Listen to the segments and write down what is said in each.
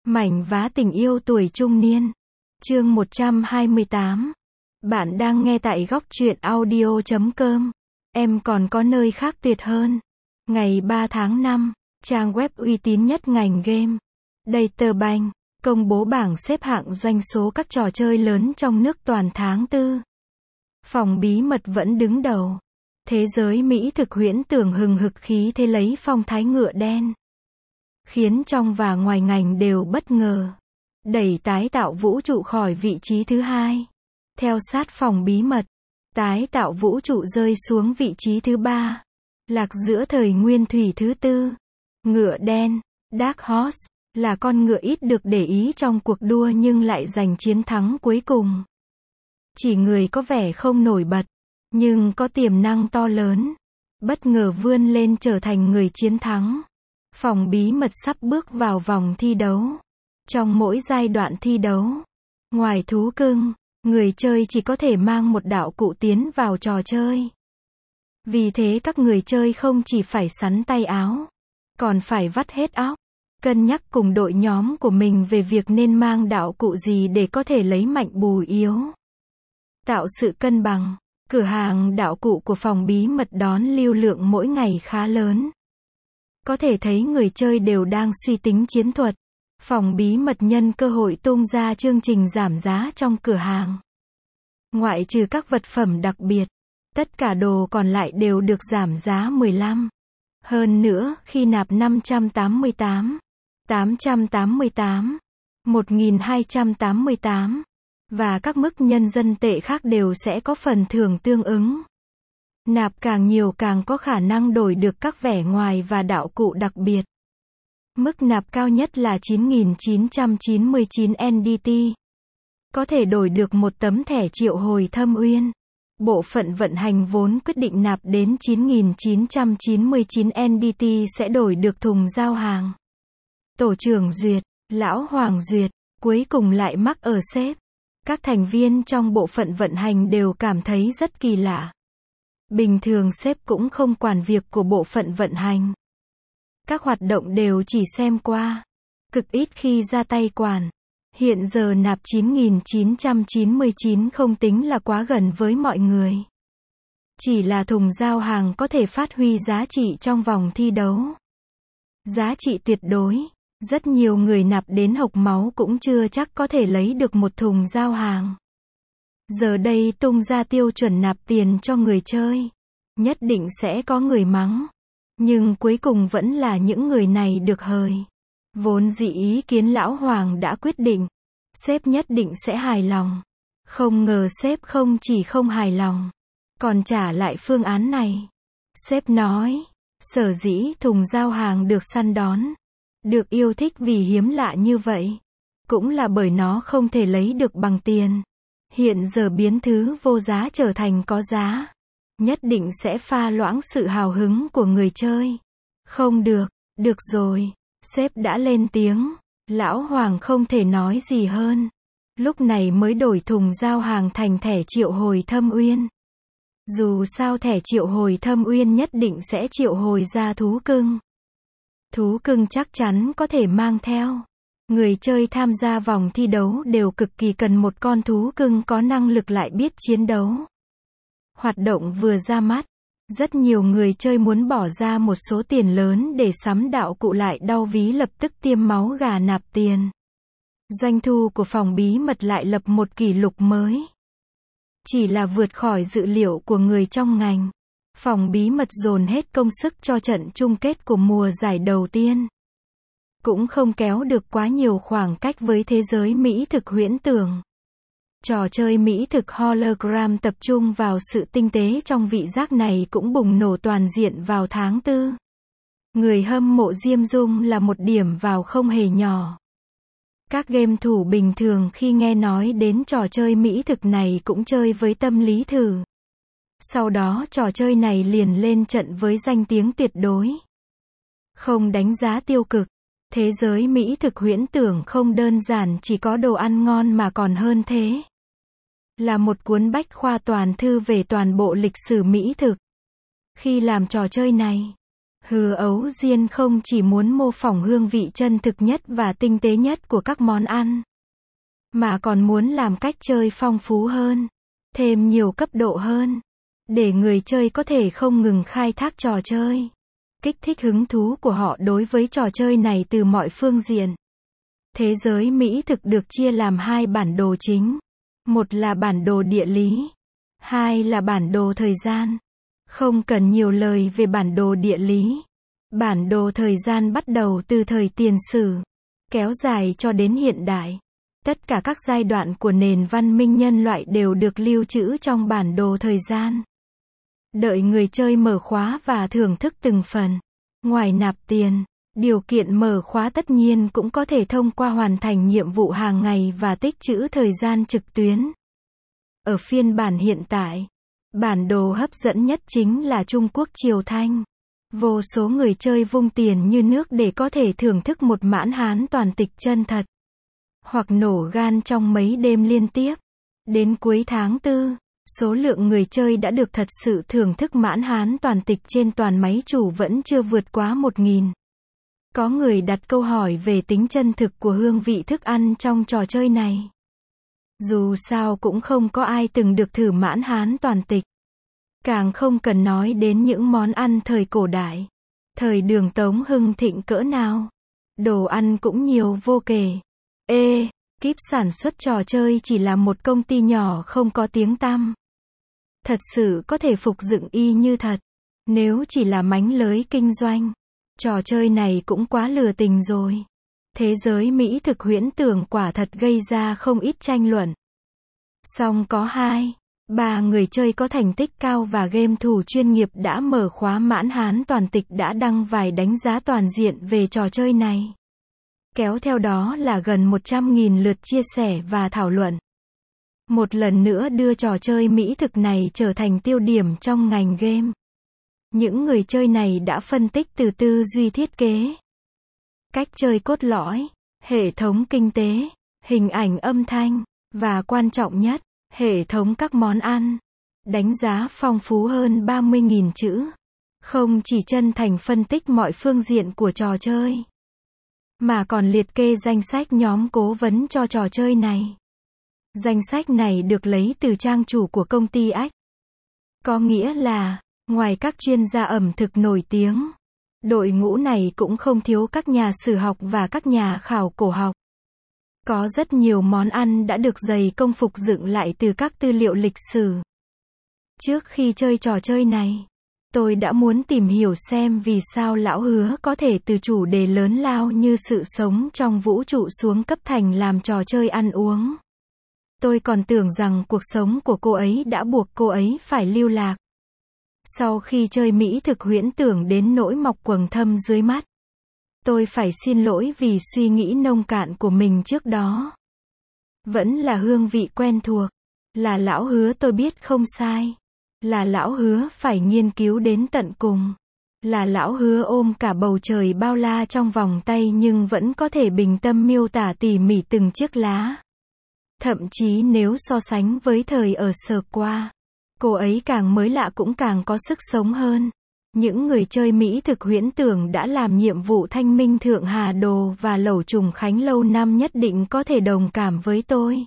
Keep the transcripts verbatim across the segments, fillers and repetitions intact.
Mảnh vá tình yêu tuổi trung niên. Chương một trăm hai mươi tám. Bạn đang nghe tại góc truyện audio chấm com. Em còn có nơi khác tuyệt hơn. Ngày ba tháng năm, trang web uy tín nhất ngành game, Databank, công bố bảng xếp hạng doanh số các trò chơi lớn trong nước toàn tháng tư. Phòng bí mật vẫn đứng đầu. Thế giới Mỹ thực huyễn tưởng hừng hực khí thế lấy phong thái ngựa đen, khiến trong và ngoài ngành đều bất ngờ. Đẩy tái tạo vũ trụ khỏi vị trí thứ hai. Theo sát phòng bí mật, tái tạo vũ trụ rơi xuống vị trí thứ ba. Lạc giữa thời nguyên thủy thứ tư. Ngựa đen, Dark Horse, là con ngựa ít được để ý trong cuộc đua nhưng lại giành chiến thắng cuối cùng. Chỉ người có vẻ không nổi bật, nhưng có tiềm năng to lớn, bất ngờ vươn lên trở thành người chiến thắng. Phòng bí mật sắp bước vào vòng thi đấu. Trong mỗi giai đoạn thi đấu, ngoài thú cưng, người chơi chỉ có thể mang một đạo cụ tiến vào trò chơi. Vì thế các người chơi không chỉ phải sắn tay áo, còn phải vắt hết óc, cân nhắc cùng đội nhóm của mình về việc nên mang đạo cụ gì để có thể lấy mạnh bù yếu. Tạo sự cân bằng, cửa hàng đạo cụ của phòng bí mật đón lưu lượng mỗi ngày khá lớn. Có thể thấy người chơi đều đang suy tính chiến thuật. Phòng bí mật nhân cơ hội tung ra chương trình giảm giá trong cửa hàng. Ngoại trừ các vật phẩm đặc biệt, tất cả đồ còn lại đều được giảm giá mười lăm. Hơn nữa, khi nạp năm trăm tám mươi tám, tám trăm tám mươi tám, một nghìn hai trăm tám mươi tám và các mức nhân dân tệ khác đều sẽ có phần thưởng tương ứng. Nạp càng nhiều càng có khả năng đổi được các vẻ ngoài và đạo cụ đặc biệt. Mức nạp cao nhất là chín nghìn chín trăm chín mươi chín en đê tê. Có thể đổi được một tấm thẻ triệu hồi thâm uyên. Bộ phận vận hành vốn quyết định nạp đến chín nghìn chín trăm chín mươi chín en đê tê sẽ đổi được thùng giao hàng. Tổ trưởng duyệt, lão Hoàng duyệt, cuối cùng lại mắc ở sếp. Các thành viên trong bộ phận vận hành đều cảm thấy rất kỳ lạ. Bình thường sếp cũng không quản việc của bộ phận vận hành. Các hoạt động đều chỉ xem qua, cực ít khi ra tay quản. Hiện giờ nạp chín nghìn chín trăm chín mươi chín không tính là quá gần với mọi người. Chỉ là thùng giao hàng có thể phát huy giá trị trong vòng thi đấu. Giá trị tuyệt đối, rất nhiều người nạp đến hộc máu cũng chưa chắc có thể lấy được một thùng giao hàng. Giờ đây tung ra tiêu chuẩn nạp tiền cho người chơi, nhất định sẽ có người mắng. Nhưng cuối cùng vẫn là những người này được hời. Vốn dĩ ý kiến lão Hoàng đã quyết định, sếp nhất định sẽ hài lòng. Không ngờ sếp không chỉ không hài lòng, còn trả lại phương án này. Sếp nói, sở dĩ thùng giao hàng được săn đón, được yêu thích vì hiếm lạ như vậy, cũng là bởi nó không thể lấy được bằng tiền. Hiện giờ biến thứ vô giá trở thành có giá, nhất định sẽ pha loãng sự hào hứng của người chơi. Không được, được rồi, sếp đã lên tiếng, lão Hoàng không thể nói gì hơn. Lúc này mới đổi thùng giao hàng thành thẻ triệu hồi thâm uyên. Dù sao thẻ triệu hồi thâm uyên nhất định sẽ triệu hồi ra thú cưng. Thú cưng chắc chắn có thể mang theo. Người chơi tham gia vòng thi đấu đều cực kỳ cần một con thú cưng có năng lực lại biết chiến đấu. Hoạt động vừa ra mắt, rất nhiều người chơi muốn bỏ ra một số tiền lớn để sắm đạo cụ lại đau ví lập tức tiêm máu gà nạp tiền. Doanh thu của phòng bí mật lại lập một kỷ lục mới. Chỉ là vượt khỏi dự liệu của người trong ngành. Phòng bí mật dồn hết công sức cho trận chung kết của mùa giải đầu tiên. Cũng không kéo được quá nhiều khoảng cách với thế giới Mỹ thực huyễn tưởng. Trò chơi Mỹ thực hologram tập trung vào sự tinh tế trong vị giác này cũng bùng nổ toàn diện vào tháng tư. Người hâm mộ Diêm Dung là một điểm vào không hề nhỏ. Các game thủ bình thường khi nghe nói đến trò chơi Mỹ thực này cũng chơi với tâm lý thử. Sau đó trò chơi này liền lên trận với danh tiếng tuyệt đối. Không đánh giá tiêu cực, thế giới Mỹ thực huyễn tưởng không đơn giản chỉ có đồ ăn ngon mà còn hơn thế. Là một cuốn bách khoa toàn thư về toàn bộ lịch sử Mỹ thực. Khi làm trò chơi này, Hứa Ấu Diên không chỉ muốn mô phỏng hương vị chân thực nhất và tinh tế nhất của các món ăn, mà còn muốn làm cách chơi phong phú hơn, thêm nhiều cấp độ hơn, để người chơi có thể không ngừng khai thác trò chơi, kích thích hứng thú của họ đối với trò chơi này từ mọi phương diện. Thế giới mỹ thực được chia làm hai bản đồ chính. Một là bản đồ địa lý, hai là bản đồ thời gian. Không cần nhiều lời về bản đồ địa lý. Bản đồ thời gian bắt đầu từ thời tiền sử, kéo dài cho đến hiện đại. Tất cả các giai đoạn của nền văn minh nhân loại đều được lưu trữ trong bản đồ thời gian. Đợi người chơi mở khóa và thưởng thức từng phần. Ngoài nạp tiền, điều kiện mở khóa tất nhiên cũng có thể thông qua hoàn thành nhiệm vụ hàng ngày và tích trữ thời gian trực tuyến. Ở phiên bản hiện tại, bản đồ hấp dẫn nhất chính là Trung Quốc Triều Thanh. Vô số người chơi vung tiền như nước để có thể thưởng thức một mãn hán toàn tịch chân thật, hoặc nổ gan trong mấy đêm liên tiếp. Đến cuối tháng tư, số lượng người chơi đã được thật sự thưởng thức mãn hán toàn tịch trên toàn máy chủ vẫn chưa vượt quá một nghìn. Có người đặt câu hỏi về tính chân thực của hương vị thức ăn trong trò chơi này. Dù sao cũng không có ai từng được thử mãn hán toàn tịch. Càng không cần nói đến những món ăn thời cổ đại, thời Đường Tống hưng thịnh cỡ nào. Đồ ăn cũng nhiều vô kể. Ê, kíp sản xuất trò chơi chỉ là một công ty nhỏ không có tiếng tăm. Thật sự có thể phục dựng y như thật. Nếu chỉ là mánh lới kinh doanh, trò chơi này cũng quá lừa tình rồi. Thế giới mỹ thực huyễn tưởng quả thật gây ra không ít tranh luận. Song có hai, ba người chơi có thành tích cao và game thủ chuyên nghiệp đã mở khóa mãn hán toàn tịch đã đăng vài đánh giá toàn diện về trò chơi này. Kéo theo đó là gần một trăm nghìn lượt chia sẻ và thảo luận. Một lần nữa đưa trò chơi mỹ thực này trở thành tiêu điểm trong ngành game. Những người chơi này đã phân tích từ tư duy thiết kế, cách chơi cốt lõi, hệ thống kinh tế, hình ảnh âm thanh, và quan trọng nhất, hệ thống các món ăn. Đánh giá phong phú hơn ba mươi nghìn chữ. Không chỉ chân thành phân tích mọi phương diện của trò chơi, mà còn liệt kê danh sách nhóm cố vấn cho trò chơi này. Danh sách này được lấy từ trang chủ của công ty Ách. Có nghĩa là, ngoài các chuyên gia ẩm thực nổi tiếng, đội ngũ này cũng không thiếu các nhà sử học và các nhà khảo cổ học. Có rất nhiều món ăn đã được dày công phục dựng lại từ các tư liệu lịch sử. Trước khi chơi trò chơi này, tôi đã muốn tìm hiểu xem vì sao lão Hứa có thể từ chủ đề lớn lao như sự sống trong vũ trụ xuống cấp thành làm trò chơi ăn uống. Tôi còn tưởng rằng cuộc sống của cô ấy đã buộc cô ấy phải lưu lạc. Sau khi chơi mỹ thực huyễn tưởng đến nỗi mọc quầng thâm dưới mắt, tôi phải xin lỗi vì suy nghĩ nông cạn của mình trước đó. Vẫn là hương vị quen thuộc. Là lão Hứa tôi biết không sai. Là lão Hứa phải nghiên cứu đến tận cùng. Là lão Hứa ôm cả bầu trời bao la trong vòng tay nhưng vẫn có thể bình tâm miêu tả tỉ mỉ từng chiếc lá. Thậm chí nếu so sánh với thời ở Sở Qua, cô ấy càng mới lạ cũng càng có sức sống hơn. Những người chơi mỹ thực huyễn tưởng đã làm nhiệm vụ thanh minh Thượng Hà Đồ và Lẩu Trùng Khánh lâu năm nhất định có thể đồng cảm với tôi.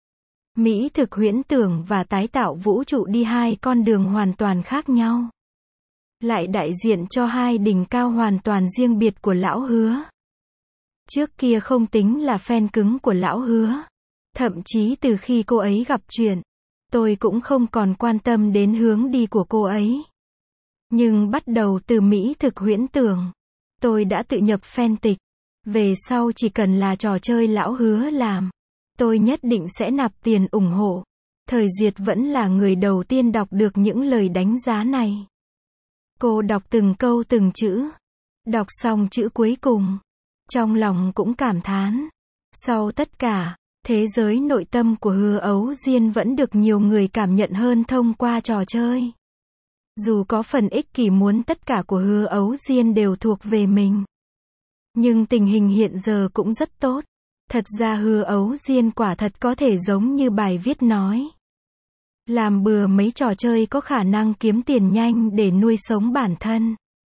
Mỹ thực huyễn tưởng và tái tạo vũ trụ đi hai con đường hoàn toàn khác nhau. Lại đại diện cho hai đỉnh cao hoàn toàn riêng biệt của lão Hứa. Trước kia không tính là fan cứng của lão Hứa. Thậm chí từ khi cô ấy gặp chuyện, tôi cũng không còn quan tâm đến hướng đi của cô ấy. Nhưng bắt đầu từ mỹ thực huyễn tưởng, tôi đã tự nhập fan tịch. Về sau chỉ cần là trò chơi lão Hứa làm, tôi nhất định sẽ nạp tiền ủng hộ. Thời Duyệt vẫn là người đầu tiên đọc được những lời đánh giá này. Cô đọc từng câu từng chữ. Đọc xong chữ cuối cùng, trong lòng cũng cảm thán. Sau tất cả, thế giới nội tâm của Hứa Ấu Diên vẫn được nhiều người cảm nhận hơn thông qua trò chơi. Dù có phần ích kỷ muốn tất cả của Hứa Ấu Diên đều thuộc về mình, nhưng tình hình hiện giờ cũng rất tốt. Thật ra Hứa Ấu Diên quả thật có thể giống như bài viết nói, làm bừa mấy trò chơi có khả năng kiếm tiền nhanh để nuôi sống bản thân.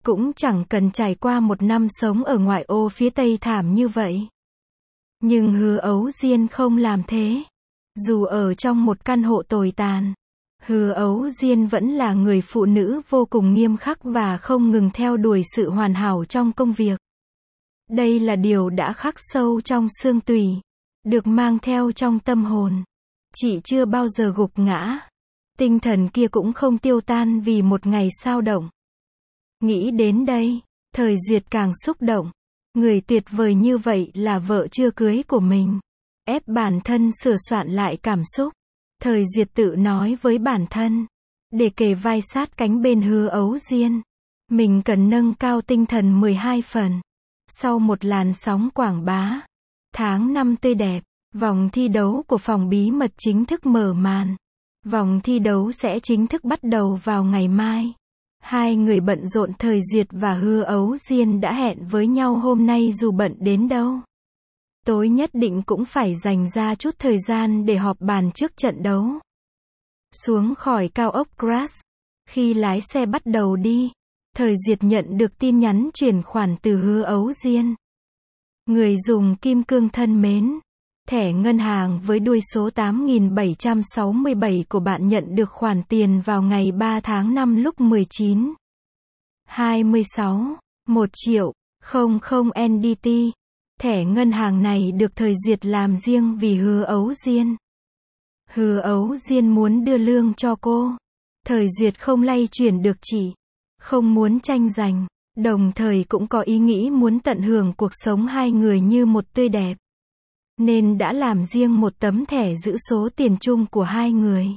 cũng chẳng cần trải qua một năm sống ở ngoại ô phía Tây thảm như vậy. Nhưng Hứa Ấu Diên không làm thế. Dù ở trong một căn hộ tồi tàn, Hứa Ấu Diên vẫn là người phụ nữ vô cùng nghiêm khắc và không ngừng theo đuổi sự hoàn hảo trong công việc. Đây là điều đã khắc sâu trong xương tủy, được mang theo trong tâm hồn. Chị chưa bao giờ gục ngã. Tinh thần kia cũng không tiêu tan vì một ngày sao động. Nghĩ đến đây, Thời Duyệt càng xúc động. Người tuyệt vời như vậy là vợ chưa cưới của mình. Ép bản thân sửa soạn lại cảm xúc. Thời Duyệt tự nói với bản thân. Để kề vai sát cánh bên Hứa Ấu Diên. Mình cần nâng cao tinh thần mười hai phần. Sau một làn sóng quảng bá. Tháng năm tươi đẹp. Vòng thi đấu của phòng bí mật chính thức mở màn. Vòng thi đấu sẽ chính thức bắt đầu vào ngày mai. Hai người bận rộn. Thời Duyệt và Hứa Ấu Diên đã hẹn với nhau hôm nay dù bận đến đâu. Tối nhất định cũng phải dành ra chút thời gian để họp bàn trước trận đấu. Xuống khỏi cao ốc Grass. Khi lái xe bắt đầu đi, Thời Duyệt nhận được tin nhắn chuyển khoản từ Hứa Ấu Diên. Người dùng kim cương thân mến. Thẻ ngân hàng với đuôi số tám nghìn bảy trăm sáu mươi bảy của bạn nhận được khoản tiền vào ngày ba tháng năm lúc mười chín giờ hai mươi sáu. một triệu không không en đê tê. Thẻ ngân hàng này được Thời Duyệt làm riêng vì Hứa Ấu Diên. Hứa Ấu Diên muốn đưa lương cho cô. Thời Duyệt không lay chuyển được chị. Không muốn tranh giành. Đồng thời cũng có ý nghĩ muốn tận hưởng cuộc sống hai người như một tươi đẹp. Nên đã làm riêng một tấm thẻ giữ số tiền chung của hai người.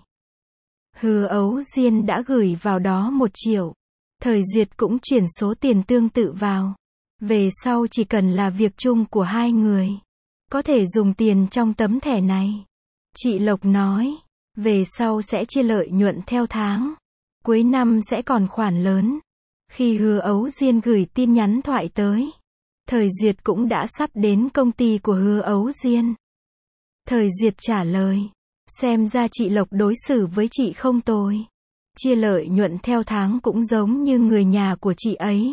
Hứa Ấu Diên đã gửi vào đó một triệu. Thời Duyệt cũng chuyển số tiền tương tự vào. Về sau chỉ cần là việc chung của hai người. Có thể dùng tiền trong tấm thẻ này. Chị Lộc nói. Về sau sẽ chia lợi nhuận theo tháng. Cuối năm sẽ còn khoản lớn. Khi Hứa Ấu Diên gửi tin nhắn thoại tới. Thời Duyệt cũng đã sắp đến công ty của Hứa Ấu Diên. Thời Duyệt trả lời. Xem ra chị Lộc đối xử với chị không tồi. Chia lợi nhuận theo tháng cũng giống như người nhà của chị ấy.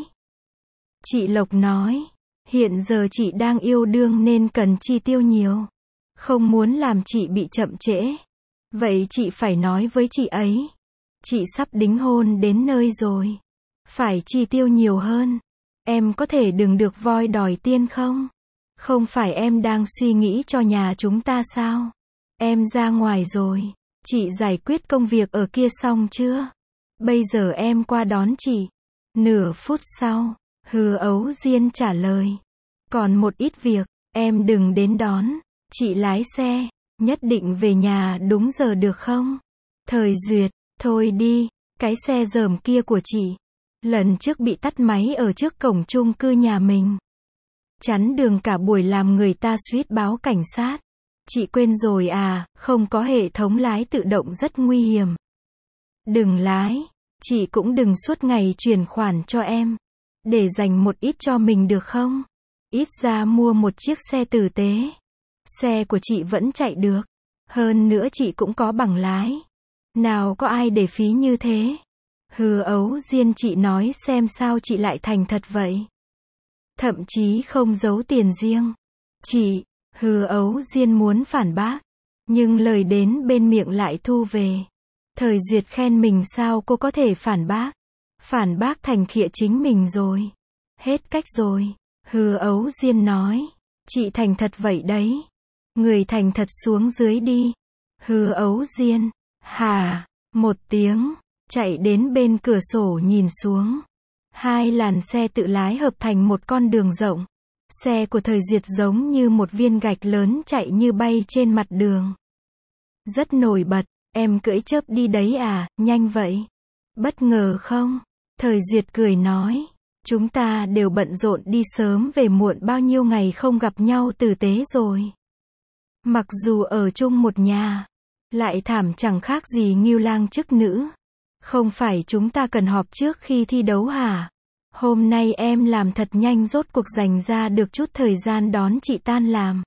Chị Lộc nói. Hiện giờ chị đang yêu đương nên cần chi tiêu nhiều. Không muốn làm chị bị chậm trễ. Vậy chị phải nói với chị ấy. Chị sắp đính hôn đến nơi rồi. Phải chi tiêu nhiều hơn. Em có thể đừng được voi đòi tiên không? Không phải em đang suy nghĩ cho nhà chúng ta sao? Em ra ngoài rồi. Chị giải quyết công việc ở kia xong chưa? Bây giờ em qua đón chị. Nửa phút sau, Hứa Ấu Diên trả lời. Còn một ít việc, em đừng đến đón. Chị lái xe, nhất định về nhà đúng giờ được không? Thời Duyệt, thôi đi, cái xe dởm kia của chị. Lần trước bị tắt máy ở trước cổng chung cư nhà mình. Chắn đường cả buổi làm người ta suýt báo cảnh sát. Chị quên rồi à, không có hệ thống lái tự động rất nguy hiểm. Đừng lái, chị cũng đừng suốt ngày chuyển khoản cho em. Để dành một ít cho mình được không? Ít ra mua một chiếc xe tử tế. Xe của chị vẫn chạy được. Hơn nữa chị cũng có bằng lái. Nào có ai để phí như thế? Hứa Ấu Diên, chị nói xem sao chị lại thành thật vậy? Thậm chí không giấu tiền riêng. Chị, Hứa Ấu Diên muốn phản bác. Nhưng lời đến bên miệng lại thu về. Thời Duyệt khen mình sao cô có thể phản bác? Phản bác thành khịa chính mình rồi. Hết cách rồi. Hứa Ấu Diên nói. Chị thành thật vậy đấy. Người thành thật xuống dưới đi. Hứa Ấu Diên. Hà. Một tiếng. Chạy đến bên cửa sổ nhìn xuống. Hai làn xe tự lái hợp thành một con đường rộng. Xe của Thời Duyệt giống như một viên gạch lớn chạy như bay trên mặt đường. Rất nổi bật. Em cưỡi chớp đi đấy à, nhanh vậy. Bất ngờ không? Thời Duyệt cười nói. Chúng ta đều bận rộn đi sớm về muộn bao nhiêu ngày không gặp nhau tử tế rồi. Mặc dù ở chung một nhà, lại thảm chẳng khác gì ngưu lang chức nữ. Không phải chúng ta cần họp trước khi thi đấu hả? Hôm nay em làm thật nhanh, rốt cuộc dành ra được chút thời gian đón chị tan làm.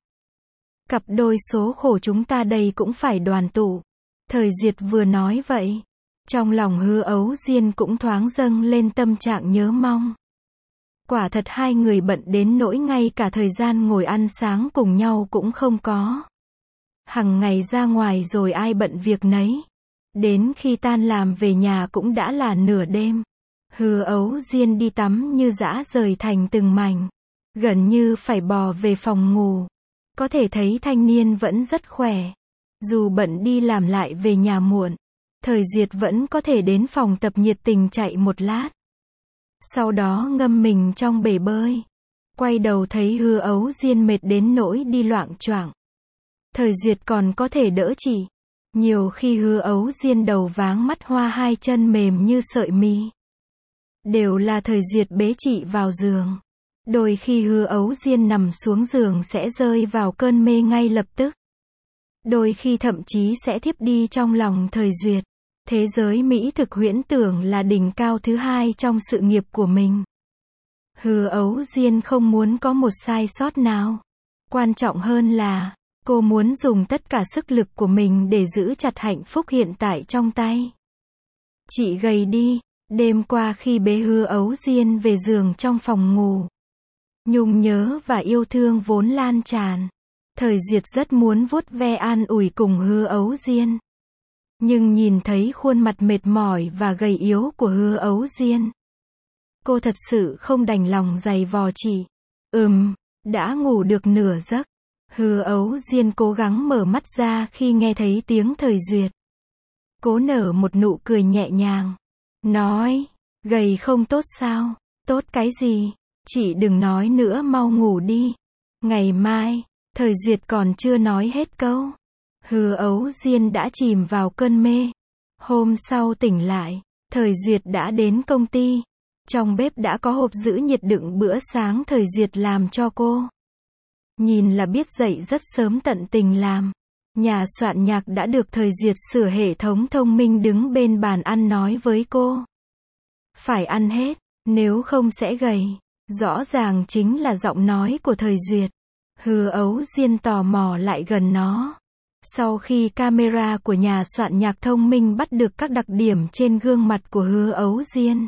Cặp đôi số khổ chúng ta đây cũng phải đoàn tụ. Thời Duyệt vừa nói vậy. Trong lòng Hứa Ấu Diên cũng thoáng dâng lên tâm trạng nhớ mong. Quả thật hai người bận đến nỗi ngay cả thời gian ngồi ăn sáng cùng nhau cũng không có. Hằng ngày ra ngoài rồi ai bận việc nấy. Đến khi tan làm về nhà cũng đã là nửa đêm. Hứa Ấu Diên đi tắm như dã rời thành từng mảnh. Gần như phải bò về phòng ngủ. Có thể thấy thanh niên vẫn rất khỏe. Dù bận đi làm lại về nhà muộn. Thời Duyệt vẫn có thể đến phòng tập nhiệt tình chạy một lát. Sau đó ngâm mình trong bể bơi. Quay đầu thấy Hứa Ấu Diên mệt đến nỗi đi loạng choạng. Thời Duyệt còn có thể đỡ chị. Nhiều khi Hứa Ấu Diên đầu váng mắt hoa hai chân mềm như sợi mi. Đều là Thời Duyệt bế chị vào giường. Đôi khi Hứa Ấu Diên nằm xuống giường sẽ rơi vào cơn mê ngay lập tức. Đôi khi thậm chí sẽ thiếp đi trong lòng Thời Duyệt. Thế giới mỹ thực huyễn tưởng là đỉnh cao thứ hai trong sự nghiệp của mình. Hứa Ấu Diên không muốn có một sai sót nào. Quan trọng hơn là, cô muốn dùng tất cả sức lực của mình để giữ chặt hạnh phúc hiện tại trong tay. Chị gầy đi, đêm qua khi bế Hứa Ấu Diên về giường trong phòng ngủ. Nhung nhớ và yêu thương vốn lan tràn. Thời Duyệt rất muốn vuốt ve an ủi cùng Hứa Ấu Diên. Nhưng nhìn thấy khuôn mặt mệt mỏi và gầy yếu của Hứa Ấu Diên. Cô thật sự không đành lòng giày vò chị. Ừm, đã ngủ được nửa giấc. Hứa Ấu Diên cố gắng mở mắt ra khi nghe thấy tiếng Thời Duyệt. Cố nở một nụ cười nhẹ nhàng. Nói, gầy không tốt sao? Tốt cái gì? Chị đừng nói nữa, mau ngủ đi. Ngày mai, Thời Duyệt còn chưa nói hết câu. Hứa Ấu Diên đã chìm vào cơn mê. Hôm sau tỉnh lại, Thời Duyệt đã đến công ty. Trong bếp đã có hộp giữ nhiệt đựng bữa sáng Thời Duyệt làm cho cô. Nhìn là biết dậy rất sớm tận tình làm. Nhà soạn nhạc đã được Thời Duyệt sửa hệ thống thông minh đứng bên bàn ăn nói với cô. Phải ăn hết, nếu không sẽ gầy. Rõ ràng chính là giọng nói của Thời Duyệt. Hứa Ấu Diên tò mò lại gần nó. Sau khi camera của nhà soạn nhạc thông minh bắt được các đặc điểm trên gương mặt của Hứa Ấu Diên.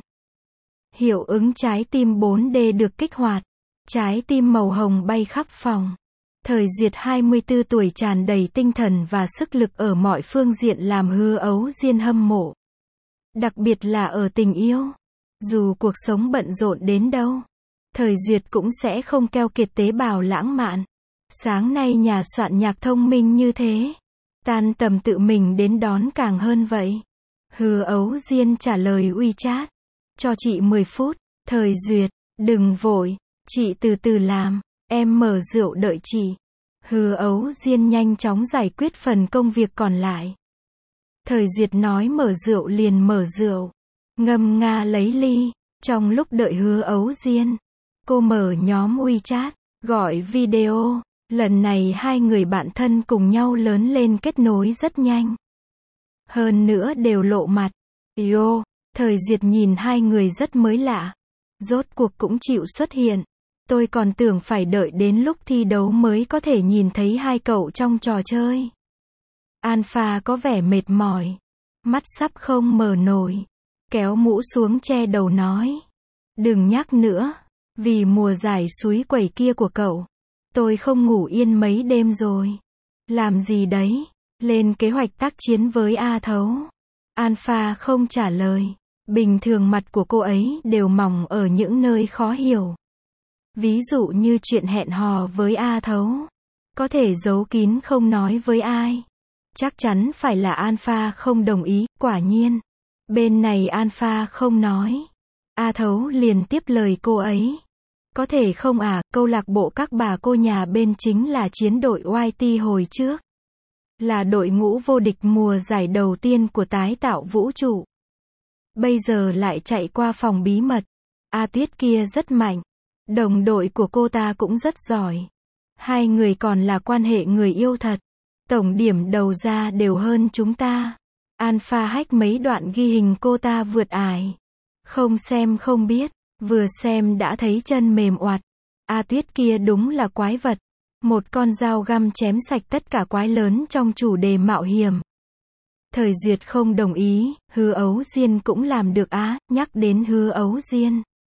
Hiệu ứng trái tim bốn D được kích hoạt. Trái tim màu hồng bay khắp phòng. Thời Duyệt hai mươi tư tuổi tràn đầy tinh thần và sức lực ở mọi phương diện làm Hứa Ấu Diên hâm mộ. Đặc biệt là ở tình yêu. Dù cuộc sống bận rộn đến đâu, Thời Duyệt cũng sẽ không keo kiệt tế bào lãng mạn. Sáng nay nhà soạn nhạc thông minh như thế. Tan tầm tự mình đến đón càng hơn vậy. Hứa Ấu Diên trả lời WeChat. Cho chị mười phút. Thời Duyệt, đừng vội. Chị từ từ làm. Em mở rượu đợi chị. Hứa Ấu Diên nhanh chóng giải quyết phần công việc còn lại. Thời Duyệt nói mở rượu liền mở rượu. Ngâm nga lấy ly. Trong lúc đợi Hứa Ấu Diên, cô mở nhóm WeChat, gọi video. Lần này hai người bạn thân cùng nhau lớn lên kết nối rất nhanh. Hơn nữa đều lộ mặt. Yo, Thời Duyệt nhìn hai người rất mới lạ. Rốt cuộc cũng chịu xuất hiện. Tôi còn tưởng phải đợi đến lúc thi đấu mới có thể nhìn thấy hai cậu trong trò chơi. Alpha có vẻ mệt mỏi. Mắt sắp không mở nổi. Kéo mũ xuống che đầu nói. Đừng nhắc nữa. Vì mùa giải suối quẩy kia của cậu. Tôi không ngủ yên mấy đêm rồi. Làm gì đấy? Lên kế hoạch tác chiến với A Thấu. Alpha không trả lời. Bình thường mặt của cô ấy đều mỏng ở những nơi khó hiểu. Ví dụ như chuyện hẹn hò với A Thấu. Có thể giấu kín không nói với ai. Chắc chắn phải là Alpha không đồng ý, quả nhiên. Bên này Alpha không nói. A Thấu liền tiếp lời cô ấy. Có thể không à, câu lạc bộ các bà cô nhà bên chính là chiến đội Y T hồi trước. Là đội ngũ vô địch mùa giải đầu tiên của tái tạo vũ trụ. Bây giờ lại chạy qua phòng bí mật. A Tuyết kia rất mạnh. Đồng đội của cô ta cũng rất giỏi. Hai người còn là quan hệ người yêu thật. Tổng điểm đầu ra đều hơn chúng ta. Alpha hack mấy đoạn ghi hình cô ta vượt ải. Không xem không biết. Vừa xem đã thấy chân mềm oạt. A Tuyết kia đúng là quái vật. Một con dao găm chém sạch tất cả quái lớn trong chủ đề mạo hiểm. Thời Duyệt không đồng ý, Hứa Ấu Diên cũng làm được á, nhắc đến Hứa Ấu Diên.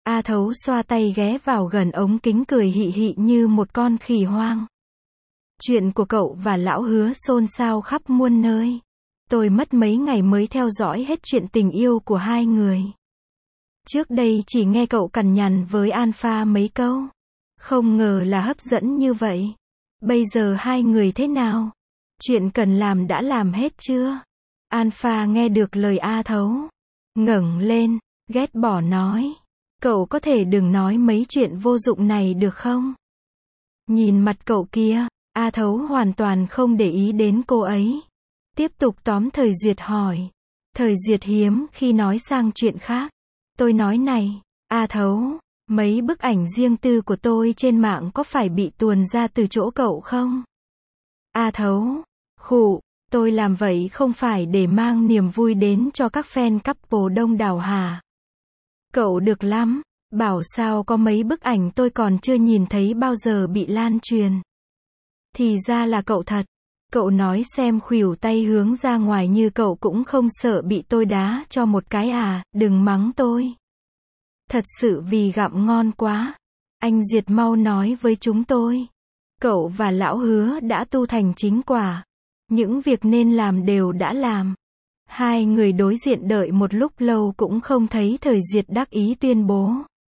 A Thấu xoa tay ghé vào gần ống kính cười hị hị như một con khỉ hoang. Chuyện của cậu và lão Hứa xôn xao khắp muôn nơi. Tôi mất mấy ngày mới theo dõi hết chuyện tình yêu của hai người. Trước đây chỉ nghe cậu cằn nhằn với Alpha mấy câu. Không ngờ là hấp dẫn như vậy. Bây giờ hai người thế nào? Chuyện cần làm đã làm hết chưa? Alpha nghe được lời A Thấu. Ngẩng lên, ghét bỏ nói. Cậu có thể đừng nói mấy chuyện vô dụng này được không? Nhìn mặt cậu kia, A Thấu hoàn toàn không để ý đến cô ấy. Tiếp tục tóm Thời Duyệt hỏi. Thời Duyệt hiếm khi nói sang chuyện khác. Tôi nói này, A Thấu, mấy bức ảnh riêng tư của tôi trên mạng có phải bị tuồn ra từ chỗ cậu không? A Thấu, khụ, tôi làm vậy không phải để mang niềm vui đến cho các fan couple đông đảo hả? Cậu được lắm, bảo sao có mấy bức ảnh tôi còn chưa nhìn thấy bao giờ bị lan truyền. Thì ra là cậu thật. Cậu nói xem khuỷu tay hướng ra ngoài như cậu cũng không sợ bị tôi đá cho một cái à, đừng mắng tôi. Thật sự vì gặm ngon quá. Anh Duyệt mau nói với chúng tôi. Cậu và lão Hứa đã tu thành chính quả. Những việc nên làm đều đã làm. Hai người đối diện đợi một lúc lâu cũng không thấy Thời Duyệt đắc ý tuyên bố.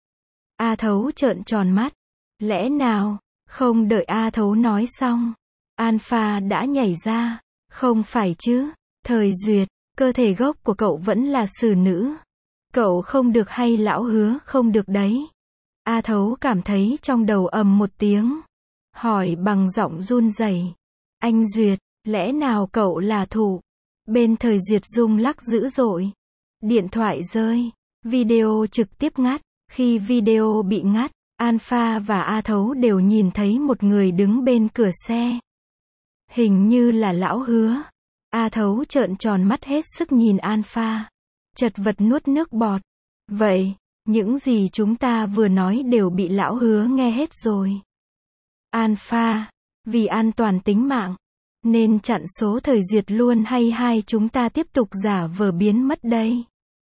A Thấu trợn tròn mắt. Lẽ nào, không đợi A Thấu nói xong. Alpha đã nhảy ra. Không phải chứ, Thời Duyệt, cơ thể gốc của cậu vẫn là xử nữ. Cậu không được hay lão Hứa không được đấy. A Thấu cảm thấy trong đầu ầm một tiếng. Hỏi bằng giọng run rẩy. Anh Duyệt, lẽ nào cậu là thủ? Bên Thời Duyệt rung lắc dữ dội. Điện thoại rơi. Video trực tiếp ngắt. Khi video bị ngắt, Alpha và A Thấu đều nhìn thấy một người đứng bên cửa xe. Hình như là lão Hứa. A Thấu trợn tròn mắt hết sức nhìn Alpha. Chật vật nuốt nước bọt. Vậy, những gì chúng ta vừa nói đều bị lão Hứa nghe hết rồi. Alpha, vì an toàn tính mạng, nên chặn số Thời Duyệt luôn hay hai chúng ta tiếp tục giả vờ biến mất đây?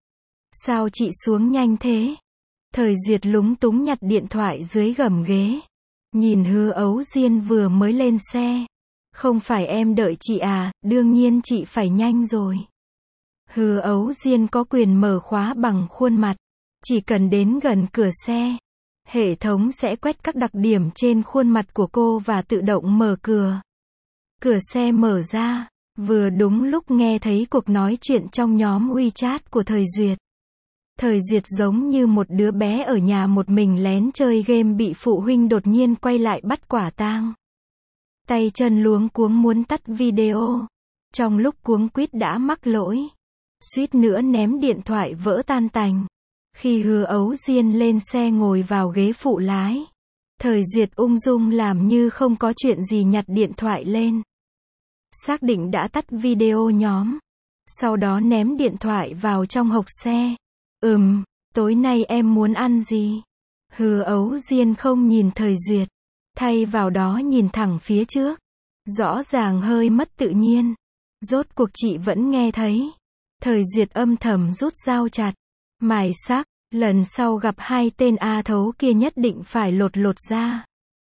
Sao chị xuống nhanh thế? Thời Duyệt lúng túng nhặt điện thoại dưới gầm ghế. Nhìn Hứa Ấu Diên vừa mới lên xe. Không phải em đợi chị à, đương nhiên chị phải nhanh rồi. Hứa Ấu Diên có quyền mở khóa bằng khuôn mặt. Chỉ cần đến gần cửa xe, hệ thống sẽ quét các đặc điểm trên khuôn mặt của cô và tự động mở cửa. Cửa xe mở ra, vừa đúng lúc nghe thấy cuộc nói chuyện trong nhóm WeChat của Thời Duyệt. Thời Duyệt giống như một đứa bé ở nhà một mình lén chơi game bị phụ huynh đột nhiên quay lại bắt quả tang. Tay chân luống cuống muốn tắt video. Trong lúc cuống quýt đã mắc lỗi. Suýt nữa ném điện thoại vỡ tan tành. Khi Hứa Ấu Diên lên xe ngồi vào ghế phụ lái. Thời Duyệt ung dung làm như không có chuyện gì nhặt điện thoại lên. Xác định đã tắt video nhóm. Sau đó ném điện thoại vào trong hộc xe. Ừm, tối nay em muốn ăn gì? Hứa Ấu Diên không nhìn Thời Duyệt. Thay vào đó nhìn thẳng phía trước. Rõ ràng hơi mất tự nhiên. Rốt cuộc chị vẫn nghe thấy. Thời Duyệt âm thầm rút dao chặt. Mài sắc, lần sau gặp hai tên A Thấu kia nhất định phải lột lột ra.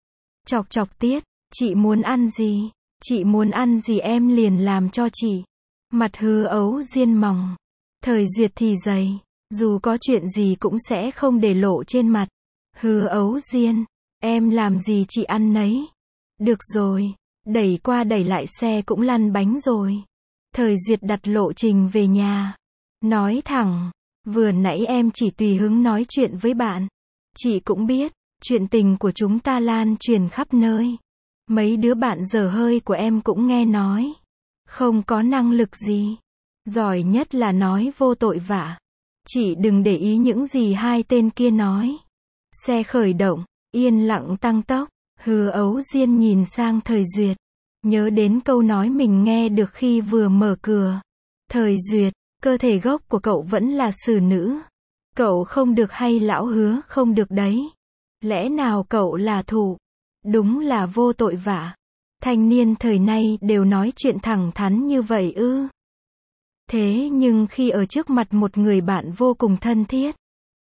Chọc chọc tiết, chị muốn ăn gì? Chị muốn ăn gì em liền làm cho chị. Mặt Hứa Ấu Diên mỏng. Thời Duyệt thì dày. Dù có chuyện gì cũng sẽ không để lộ trên mặt. Hứa Ấu Diên, em làm gì chị ăn nấy. Được rồi, đẩy qua đẩy lại xe cũng lăn bánh rồi. Thời Duyệt đặt lộ trình về nhà. Nói thẳng, vừa nãy em chỉ tùy hứng nói chuyện với bạn. Chị cũng biết, chuyện tình của chúng ta lan truyền khắp nơi. Mấy đứa bạn dở hơi của em cũng nghe nói. Không có năng lực gì. Giỏi nhất là nói vô tội vạ. Chị đừng để ý những gì hai tên kia nói. Xe khởi động, yên lặng tăng tốc. Hứa Ấu Diên nhìn sang Thời Duyệt. Nhớ đến câu nói mình nghe được khi vừa mở cửa. Thời Duyệt, cơ thể gốc của cậu vẫn là xử nữ. Cậu không được hay lão Hứa không được đấy. Lẽ nào cậu là thủ? Đúng là vô tội vạ. Thanh niên thời nay đều nói chuyện thẳng thắn như vậy ư? Thế nhưng khi ở trước mặt một người bạn vô cùng thân thiết,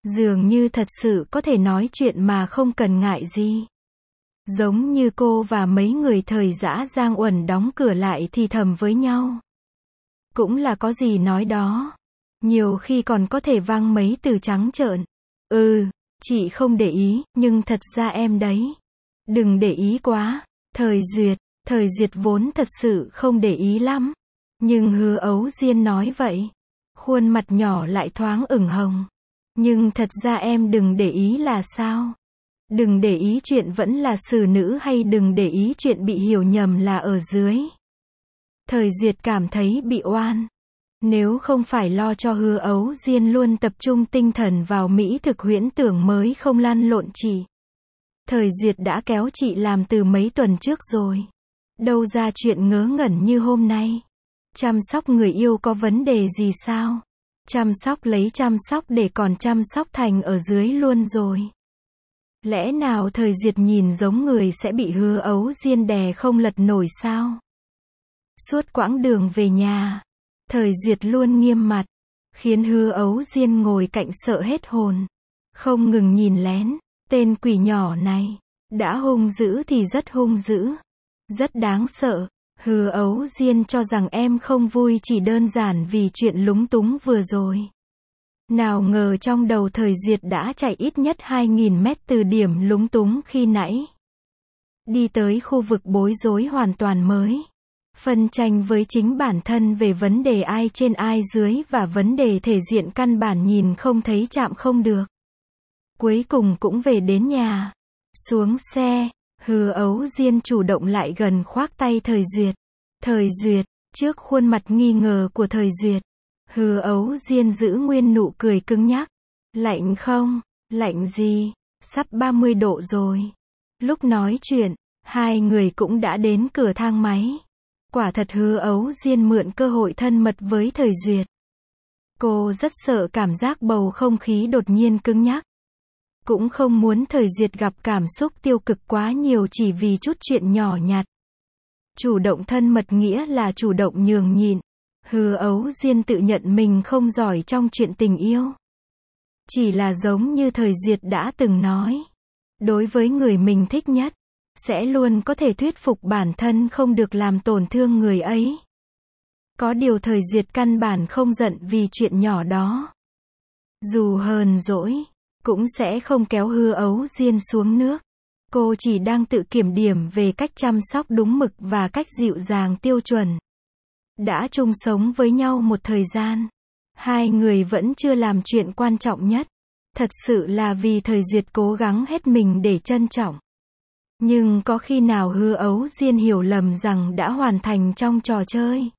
Dường như thật sự có thể nói chuyện mà không cần ngại gì. Giống như cô và mấy người thời Dã Giang Uẩn đóng cửa lại thì thầm với nhau. Cũng là có gì nói đó. Nhiều khi còn có thể vang mấy từ trắng trợn. Ừ, chị không để ý, nhưng thật ra em đấy. Đừng để ý quá. Thời Duyệt, Thời Duyệt vốn thật sự không để ý lắm. Nhưng Hứa Ấu Diên nói vậy. Khuôn mặt nhỏ lại thoáng ửng hồng. Nhưng thật ra em đừng để ý là sao? Đừng để ý chuyện vẫn là xử nữ hay đừng để ý chuyện bị hiểu nhầm là ở dưới? Thời Duyệt cảm thấy bị oan. Nếu không phải lo cho Hứa Ấu Diên luôn tập trung tinh thần vào mỹ thực huyễn tưởng mới không lăn lộn chị. Thời Duyệt đã kéo chị làm từ mấy tuần trước rồi. Đâu ra chuyện ngớ ngẩn như hôm nay. Chăm sóc người yêu có vấn đề gì sao? Chăm sóc lấy chăm sóc để còn chăm sóc thành ở dưới luôn rồi. Lẽ nào Thời Duyệt nhìn giống người sẽ bị Hứa Ấu Diên đè không lật nổi sao? Suốt quãng đường về nhà, Thời Duyệt luôn nghiêm mặt, khiến Hứa Ấu Diên ngồi cạnh sợ hết hồn. Không ngừng nhìn lén, tên quỷ nhỏ này, đã hung dữ thì rất hung dữ, rất đáng sợ. Hứa Ấu Diên cho rằng em không vui chỉ đơn giản vì chuyện lúng túng vừa rồi. Nào ngờ trong đầu Thời Duyệt đã chạy ít nhất hai nghìn mét từ điểm lúng túng khi nãy. Đi tới khu vực bối rối hoàn toàn mới. Phân tranh với chính bản thân về vấn đề ai trên ai dưới và vấn đề thể diện căn bản nhìn không thấy chạm không được. Cuối cùng cũng về đến nhà. Xuống xe, Hứa Ấu Diên chủ động lại gần khoác tay Thời Duyệt. Thời Duyệt, trước khuôn mặt nghi ngờ của Thời Duyệt, Hứa Ấu Diên giữ nguyên nụ cười cứng nhắc. Lạnh không? Lạnh gì? Sắp ba mươi độ rồi. Lúc nói chuyện, hai người cũng đã đến cửa thang máy. Quả thật Hứa Ấu Diên mượn cơ hội thân mật với Thời Duyệt. Cô rất sợ cảm giác bầu không khí đột nhiên cứng nhắc. Cũng không muốn Thời Duyệt gặp cảm xúc tiêu cực quá nhiều chỉ vì chút chuyện nhỏ nhặt. Chủ động thân mật nghĩa là chủ động nhường nhịn. Hứa Ấu Diên tự nhận mình không giỏi trong chuyện tình yêu. Chỉ là giống như Thời Duyệt đã từng nói. Đối với người mình thích nhất, sẽ luôn có thể thuyết phục bản thân không được làm tổn thương người ấy. Có điều Thời Duyệt căn bản không giận vì chuyện nhỏ đó. Dù hờn dỗi, cũng sẽ không kéo Hứa Ấu Diên xuống nước. Cô chỉ đang tự kiểm điểm về cách chăm sóc đúng mực và cách dịu dàng tiêu chuẩn. Đã chung sống với nhau một thời gian, hai người vẫn chưa làm chuyện quan trọng nhất. Thật sự là vì Thời Duyệt cố gắng hết mình để trân trọng. Nhưng có khi nào Hứa Ấu Diên hiểu lầm rằng đã hoàn thành trong trò chơi.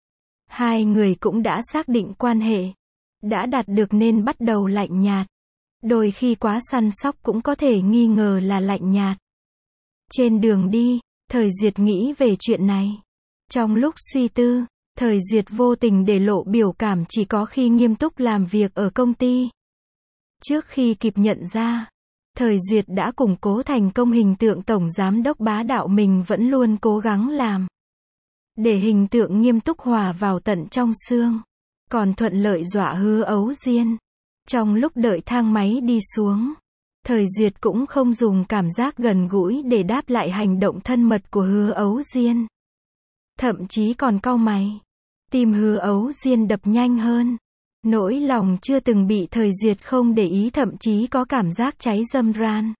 Hai người cũng đã xác định quan hệ, đã đạt được nên bắt đầu lạnh nhạt. Đôi khi quá săn sóc cũng có thể nghi ngờ là lạnh nhạt. Trên đường đi, Thời Duyệt nghĩ về chuyện này. Trong lúc suy tư, Thời Duyệt vô tình để lộ biểu cảm chỉ có khi nghiêm túc làm việc ở công ty. Trước khi kịp nhận ra, Thời Duyệt đã củng cố thành công hình tượng tổng giám đốc bá đạo mình vẫn luôn cố gắng làm. Để hình tượng nghiêm túc hòa vào tận trong xương. Còn thuận lợi dọa Hứa Ấu Diên. Trong lúc đợi thang máy đi xuống, Thời Duyệt cũng không dùng cảm giác gần gũi để đáp lại hành động thân mật của Hứa Ấu Diên. Thậm chí còn cau mày. Tim Hứa Ấu Diên đập nhanh hơn. Nỗi lòng chưa từng bị Thời Duyệt không để ý thậm chí có cảm giác cháy râm ran.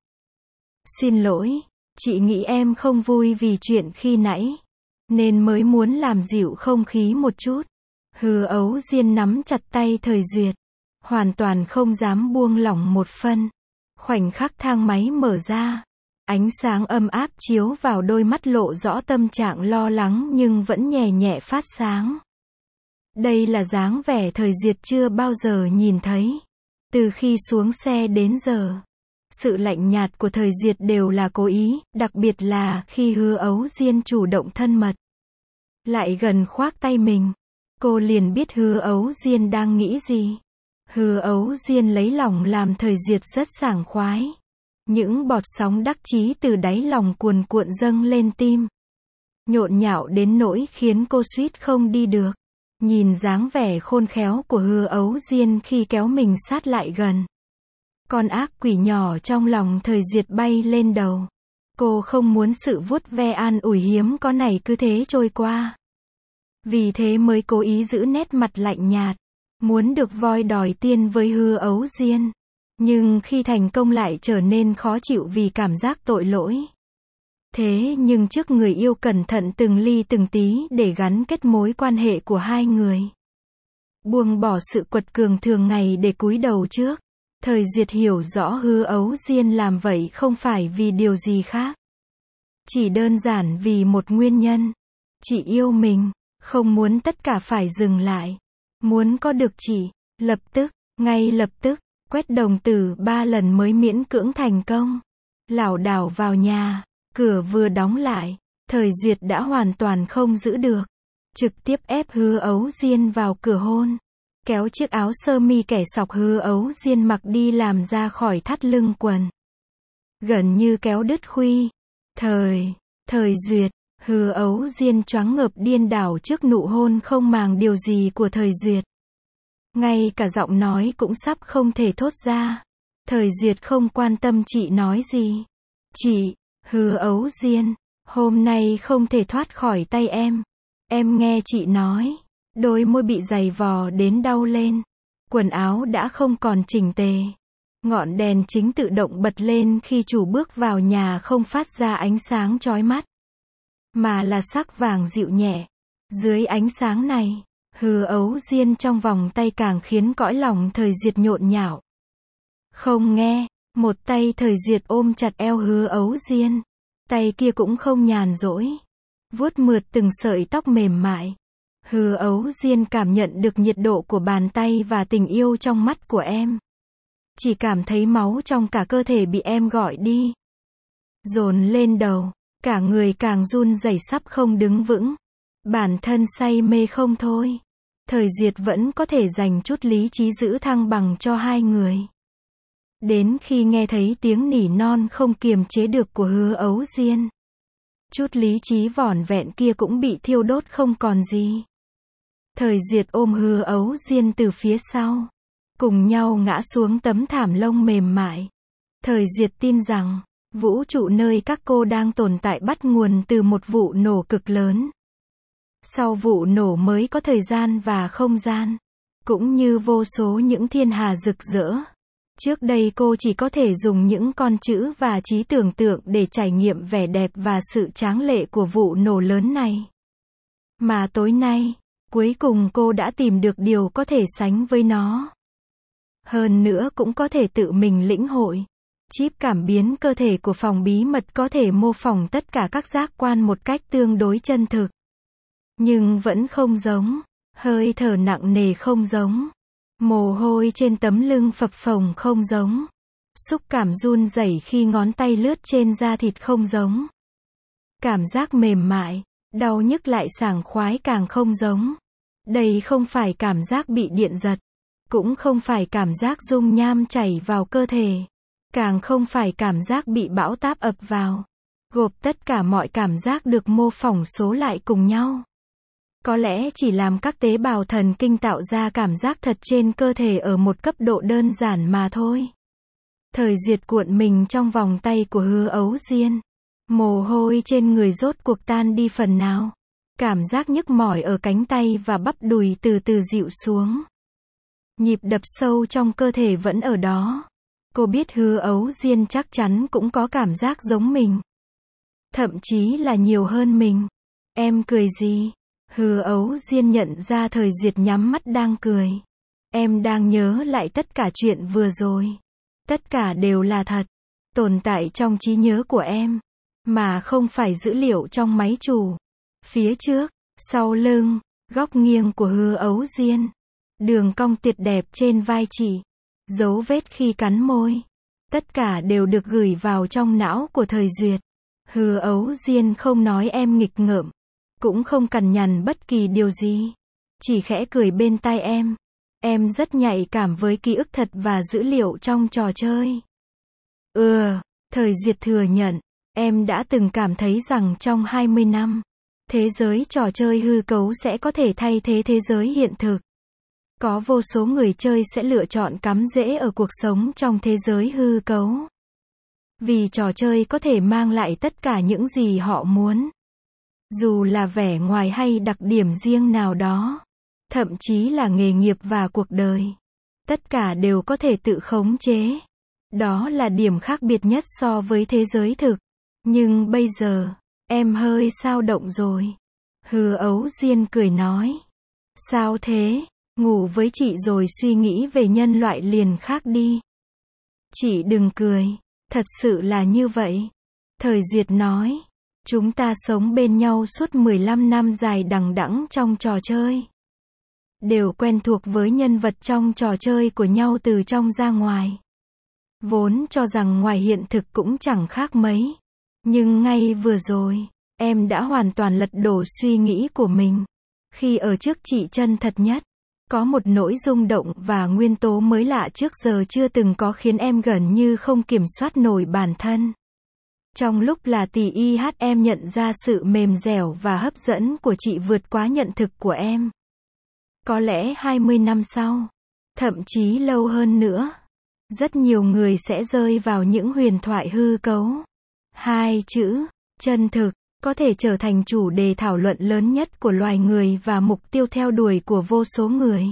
Xin lỗi, chị nghĩ em không vui vì chuyện khi nãy, nên mới muốn làm dịu không khí một chút. Hứa Ấu Diên nắm chặt tay Thời Duyệt, hoàn toàn không dám buông lỏng một phân. Khoảnh khắc thang máy mở ra, ánh sáng âm áp chiếu vào đôi mắt lộ rõ tâm trạng lo lắng nhưng vẫn nhẹ nhẹ phát sáng. Đây là dáng vẻ Thời Duyệt chưa bao giờ nhìn thấy. Từ khi xuống xe đến giờ, sự lạnh nhạt của Thời Duyệt đều là cố ý, đặc biệt là khi Hứa Ấu Diên chủ động thân mật. Lại gần khoác tay mình, cô liền biết Hứa Ấu Diên đang nghĩ gì. Hứa Ấu Diên lấy lòng làm Thời Duyệt rất sảng khoái. Những bọt sóng đắc chí từ đáy lòng cuồn cuộn dâng lên tim. Nhộn nhạo đến nỗi khiến cô suýt không đi được. Nhìn dáng vẻ khôn khéo của Hứa Ấu Diên khi kéo mình sát lại gần. Con ác quỷ nhỏ trong lòng Thời Duyệt bay lên đầu. Cô không muốn sự vuốt ve an ủi hiếm có này cứ thế trôi qua. Vì thế mới cố ý giữ nét mặt lạnh nhạt. Muốn được voi đòi tiên với Hứa Ấu Diên. Nhưng khi thành công lại trở nên khó chịu vì cảm giác tội lỗi. Thế nhưng trước người yêu cẩn thận từng ly từng tí để gắn kết mối quan hệ của hai người. Buông bỏ sự quật cường thường ngày để cúi đầu trước. Thời Duyệt hiểu rõ Hứa Ấu Diên làm vậy không phải vì điều gì khác. Chỉ đơn giản vì một nguyên nhân. Chị yêu mình, không muốn tất cả phải dừng lại. Muốn có được chị, lập tức, ngay lập tức, quét đồng tử ba lần mới miễn cưỡng thành công. Lảo đảo vào nhà, cửa vừa đóng lại, Thời Duyệt đã hoàn toàn không giữ được. Trực tiếp ép Hứa Ấu Diên vào cửa hôn. Kéo chiếc áo sơ mi kẻ sọc Hứa Ấu Diên mặc đi làm ra khỏi thắt lưng quần. Gần như kéo đứt khuy. Thời, Thời Duyệt, Hứa Ấu Diên choáng ngợp điên đảo trước nụ hôn không màng điều gì của Thời Duyệt. Ngay cả giọng nói cũng sắp không thể thốt ra. Thời Duyệt không quan tâm chị nói gì. Chị, Hứa Ấu Diên, hôm nay không thể thoát khỏi tay em. Em nghe chị nói. Đôi môi bị giày vò đến đau lên. Quần áo đã không còn chỉnh tề. Ngọn đèn chính tự động bật lên khi chủ bước vào nhà không phát ra ánh sáng chói mắt. Mà là sắc vàng dịu nhẹ. Dưới ánh sáng này, Hứa Ấu Diên trong vòng tay càng khiến cõi lòng Thời Duyệt nhộn nhạo. Không nghe, một tay Thời Duyệt ôm chặt eo Hứa Ấu Diên. Tay kia cũng không nhàn rỗi. Vuốt mượt từng sợi tóc mềm mại. Hứa Ấu Diên cảm nhận được nhiệt độ của bàn tay và tình yêu trong mắt của em. Chỉ cảm thấy máu trong cả cơ thể bị em gọi đi. Dồn lên đầu, cả người càng run rẩy sắp không đứng vững. Bản thân say mê không thôi. Thời Duyệt vẫn có thể dành chút lý trí giữ thăng bằng cho hai người. Đến khi nghe thấy tiếng nỉ non không kiềm chế được của Hứa Ấu Diên. Chút lý trí vỏn vẹn kia cũng bị thiêu đốt không còn gì. Thời Duyệt ôm Hứa Ấu Diên từ phía sau. Cùng nhau ngã xuống tấm thảm lông mềm mại. Thời Duyệt tin rằng, vũ trụ nơi các cô đang tồn tại bắt nguồn từ một vụ nổ cực lớn. Sau vụ nổ mới có thời gian và không gian. Cũng như vô số những thiên hà rực rỡ. Trước đây cô chỉ có thể dùng những con chữ và trí tưởng tượng để trải nghiệm vẻ đẹp và sự tráng lệ của vụ nổ lớn này. Mà tối nay, cuối cùng cô đã tìm được điều có thể sánh với nó. Hơn nữa cũng có thể tự mình lĩnh hội. Chip cảm biến cơ thể của phòng bí mật có thể mô phỏng tất cả các giác quan một cách tương đối chân thực. Nhưng vẫn không giống. Hơi thở nặng nề không giống. Mồ hôi trên tấm lưng phập phồng không giống. Xúc cảm run rẩy khi ngón tay lướt trên da thịt không giống. Cảm giác mềm mại, đau nhức lại sảng khoái càng không giống. Đây không phải cảm giác bị điện giật. Cũng không phải cảm giác dung nham chảy vào cơ thể. Càng không phải cảm giác bị bão táp ập vào. Gộp tất cả mọi cảm giác được mô phỏng số lại cùng nhau. Có lẽ chỉ làm các tế bào thần kinh tạo ra cảm giác thật trên cơ thể ở một cấp độ đơn giản mà thôi. Thời Duyệt cuộn mình trong vòng tay của Hứa Ấu Diên. Mồ hôi trên người rốt cuộc tan đi phần nào. Cảm giác nhức mỏi ở cánh tay và bắp đùi từ từ dịu xuống. Nhịp đập sâu trong cơ thể vẫn ở đó. Cô biết Hứa Ấu Diên chắc chắn cũng có cảm giác giống mình. Thậm chí là nhiều hơn mình. Em cười gì? Hứa Ấu Diên nhận ra Thời Duyệt nhắm mắt đang cười. Em đang nhớ lại tất cả chuyện vừa rồi. Tất cả đều là thật. Tồn tại trong trí nhớ của em. Mà không phải dữ liệu trong máy chủ. Phía trước, sau lưng, góc nghiêng của Hứa Ấu Diên. Đường cong tuyệt đẹp trên vai chị. Dấu vết khi cắn môi. Tất cả đều được gửi vào trong não của Thời Duyệt. Hứa Ấu Diên không nói em nghịch ngợm. Cũng không cằn nhằn bất kỳ điều gì. Chỉ khẽ cười bên tai em. Em rất nhạy cảm với ký ức thật và dữ liệu trong trò chơi. Ừ, Thời Duyệt thừa nhận. Em đã từng cảm thấy rằng trong hai mươi năm, thế giới trò chơi hư cấu sẽ có thể thay thế thế giới hiện thực. Có vô số người chơi sẽ lựa chọn cắm rễ ở cuộc sống trong thế giới hư cấu. Vì trò chơi có thể mang lại tất cả những gì họ muốn. Dù là vẻ ngoài hay đặc điểm riêng nào đó. Thậm chí là nghề nghiệp và cuộc đời. Tất cả đều có thể tự khống chế. Đó là điểm khác biệt nhất so với thế giới thực. Nhưng bây giờ, em hơi xao động rồi. Hứa Ấu Diên cười nói. Sao thế? Ngủ với chị rồi suy nghĩ về nhân loại liền khác đi. Chị đừng cười. Thật sự là như vậy. Thời Duyệt nói. Chúng ta sống bên nhau suốt mười lăm năm dài đằng đẵng trong trò chơi. Đều quen thuộc với nhân vật trong trò chơi của nhau từ trong ra ngoài. Vốn cho rằng ngoài hiện thực cũng chẳng khác mấy. Nhưng ngay vừa rồi, em đã hoàn toàn lật đổ suy nghĩ của mình. Khi ở trước chị chân thật nhất, có một nỗi rung động và nguyên tố mới lạ trước giờ chưa từng có khiến em gần như không kiểm soát nổi bản thân. Trong lúc là tỷ i hát em nhận ra sự mềm dẻo và hấp dẫn của chị vượt quá nhận thực của em. Có lẽ hai mươi năm sau, thậm chí lâu hơn nữa, rất nhiều người sẽ rơi vào những huyền thoại hư cấu. Hai chữ, chân thực, có thể trở thành chủ đề thảo luận lớn nhất của loài người và mục tiêu theo đuổi của vô số người.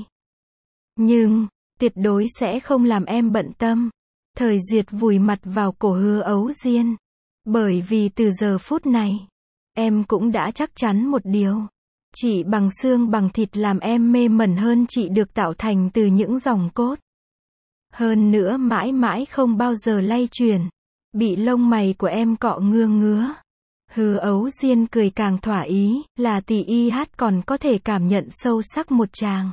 Nhưng, tuyệt đối sẽ không làm em bận tâm. Thời Duyệt vùi mặt vào cổ Hứa Ấu Diên. Bởi vì từ giờ phút này, em cũng đã chắc chắn một điều. Chị bằng xương bằng thịt làm em mê mẩn hơn chị được tạo thành từ những dòng cốt. Hơn nữa mãi mãi không bao giờ lay chuyển. Bị lông mày của em cọ ngứa ngứa. Hứa Ấu Diên cười càng thỏa ý, là tỷ i hát còn có thể cảm nhận sâu sắc một chàng.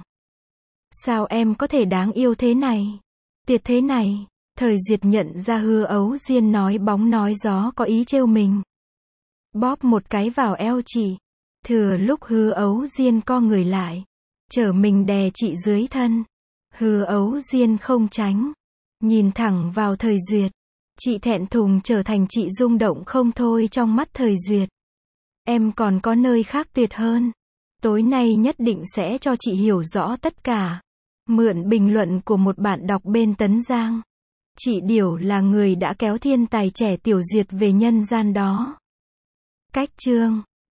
Sao em có thể đáng yêu thế này? Tuyệt thế này. Thời Duyệt nhận ra Hứa Ấu Diên nói bóng nói gió có ý trêu mình. Bóp một cái vào eo chị. Thừa lúc Hứa Ấu Diên co người lại. Chở mình đè chị dưới thân. Hứa Ấu Diên không tránh. Nhìn thẳng vào Thời Duyệt. Chị thẹn thùng trở thành chị rung động không thôi trong mắt Thời Duyệt. Em còn có nơi khác tuyệt hơn. Tối nay nhất định sẽ cho chị hiểu rõ tất cả. Mượn bình luận của một bạn đọc bên Tấn Giang. Chị Điểu là người đã kéo thiên tài trẻ Tiểu Duyệt về nhân gian đó. Cách chương